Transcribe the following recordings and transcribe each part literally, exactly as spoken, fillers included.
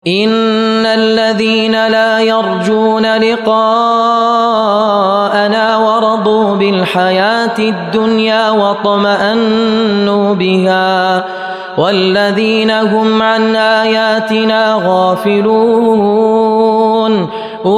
إن الذين لا يرجون لقاءنا ورضوا بالحياة الدنيا واطمأنوا بها والذين هم عن آياتنا غافلون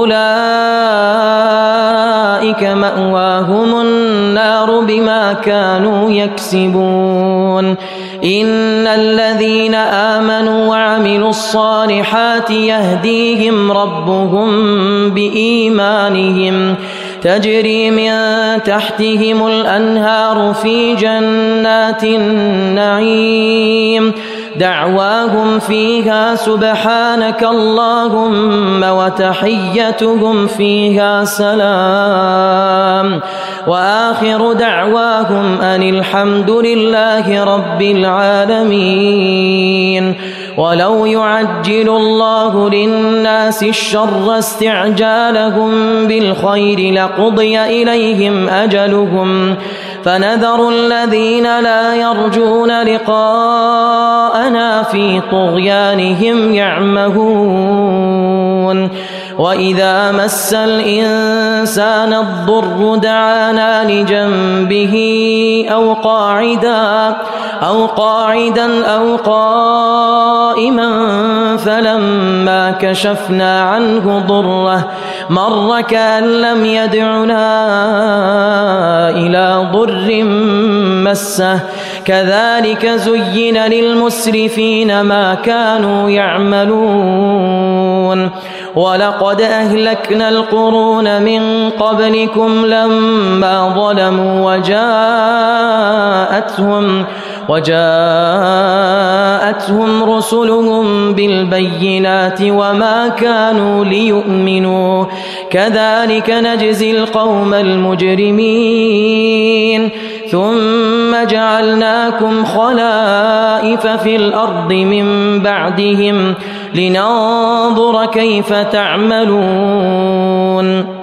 أولئك مأواهم النار بما كانوا يكسبون إن الذين آمنوا وعملوا الصالحات يهديهم ربهم بإيمانهم تجري من تحتهم الأنهار في جنات النعيم دعواهم فيها سبحانك اللهم وتحيتهم فيها سلام وآخر دعواهم أن الحمد لله رب العالمين. ولو يعجل الله للناس الشر استعجالهم بالخير لقضي إليهم أجلهم فنذر الذين لا يرجون لقاءنا في طغيانهم يعمهون وإذا مس الإنسان الضر دعانا لجنبه أو قاعدا أو قاعدا أو قائما فلما كشفنا عنه ضره مر كأن لم يدعنا إلى ضر مسه كذلك زين للمسرفين ما كانوا يعملون. ولقد أهلكنا القرون من قبلكم لما ظلموا وجاءتهم وجاءتهم رسلهم بالبينات وما كانوا ليؤمنوا كذلك نجزي القوم المجرمين. ثم جعلناكم خلائف في الأرض من بعدهم لننظر كيف تعملون.